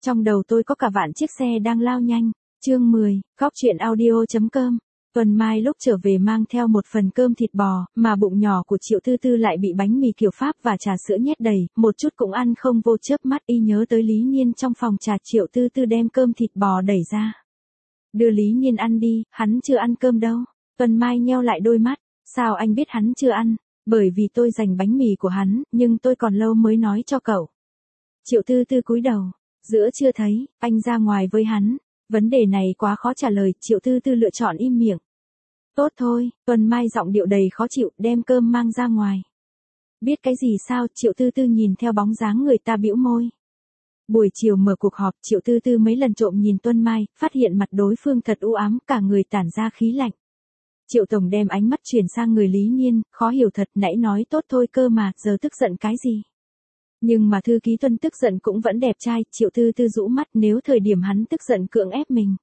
Trong đầu tôi có cả vạn chiếc xe đang lao nhanh. Chương 10, Góc truyện audio.com. Tuần Mai lúc trở về mang theo một phần cơm thịt bò, mà bụng nhỏ của Triệu Tư Tư lại bị bánh mì kiểu Pháp và trà sữa nhét đầy, một chút cũng ăn không vô, chớp mắt y nhớ tới Lý Nhiên trong phòng trà. Triệu Tư Tư đem cơm thịt bò đẩy ra. Đưa Lý Nhiên ăn đi, hắn chưa ăn cơm đâu. Tuần Mai nheo lại đôi mắt, sao anh biết hắn chưa ăn? Bởi vì tôi dành bánh mì của hắn, nhưng tôi còn lâu mới nói cho cậu. Triệu Tư Tư cúi đầu, giữa chưa thấy, anh ra ngoài với hắn. Vấn đề này quá khó trả lời, Triệu Tư Tư lựa chọn im miệng. Tốt thôi, Tuần Mai giọng điệu đầy khó chịu, đem cơm mang ra ngoài. Biết cái gì sao? Triệu Tư Tư nhìn theo bóng dáng người ta bĩu môi. Buổi chiều mở cuộc họp, Triệu Tư Tư mấy lần trộm nhìn Tuần Mai, phát hiện mặt đối phương thật u ám, cả người tản ra khí lạnh. Triệu Tổng đem ánh mắt chuyển sang người Lý Nhiên, khó hiểu thật, nãy nói tốt thôi cơ mà, giờ tức giận cái gì? Nhưng mà thư ký Tuân tức giận cũng vẫn đẹp trai. Triệu Tư Tư rũ mắt, nếu thời điểm hắn tức giận cưỡng ép mình.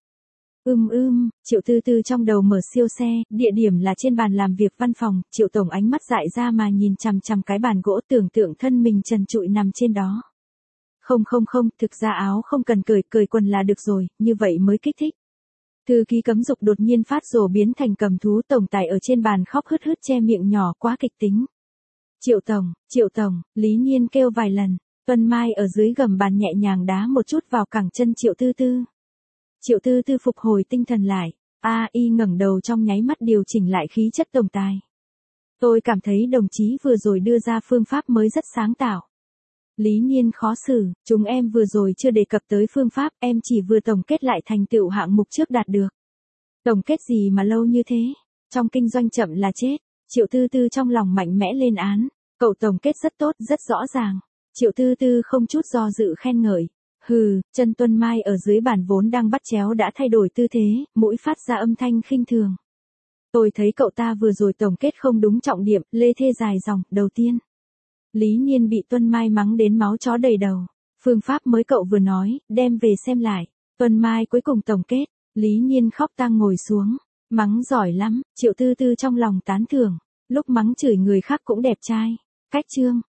Triệu Tư Tư trong đầu mở siêu xe, địa điểm là trên bàn làm việc văn phòng. Triệu Tổng ánh mắt dại ra mà nhìn chằm chằm cái bàn gỗ, tưởng tượng thân mình trần trụi nằm trên đó. Không, thực ra áo không cần cởi quần là được rồi, như vậy mới kích thích. Thư ký cấm dục đột nhiên phát rồ biến thành cầm thú. Tổng tài ở trên bàn khóc hứt che miệng nhỏ, quá kịch tính. Triệu Tổng, Lý Nhiên kêu vài lần. Tuần Mai ở dưới gầm bàn nhẹ nhàng đá một chút vào cẳng chân Triệu Tư Tư. Triệu Tư Tư phục hồi tinh thần lại. Y ngẩng đầu trong nháy mắt điều chỉnh lại khí chất tổng tài. Tôi cảm thấy đồng chí vừa rồi đưa ra phương pháp mới rất sáng tạo. Lý Nhiên khó xử, chúng em vừa rồi chưa đề cập tới phương pháp, em chỉ vừa tổng kết lại thành tựu hạng mục trước đạt được. Tổng kết gì mà lâu như thế? Trong kinh doanh chậm là chết. Triệu Tư Tư trong lòng mạnh mẽ lên án. Cậu tổng kết rất tốt, rất rõ ràng. Triệu Tư Tư không chút do dự khen ngợi. Chân Tuần Mai ở dưới bàn vốn đang bắt chéo đã thay đổi tư thế, mũi phát ra âm thanh khinh thường. Tôi thấy cậu ta vừa rồi tổng kết không đúng trọng điểm, lê thê dài dòng. Đầu tiên, Lý Nhiên bị Tuần Mai mắng đến máu chó đầy đầu. Phương pháp mới cậu vừa nói, đem về xem lại. Tuần Mai cuối cùng tổng kết. Lý Nhiên khóc tang ngồi xuống. Mắng giỏi lắm. Triệu Tư Tư trong lòng tán thưởng. Lúc mắng chửi người khác cũng đẹp trai. Cách chương.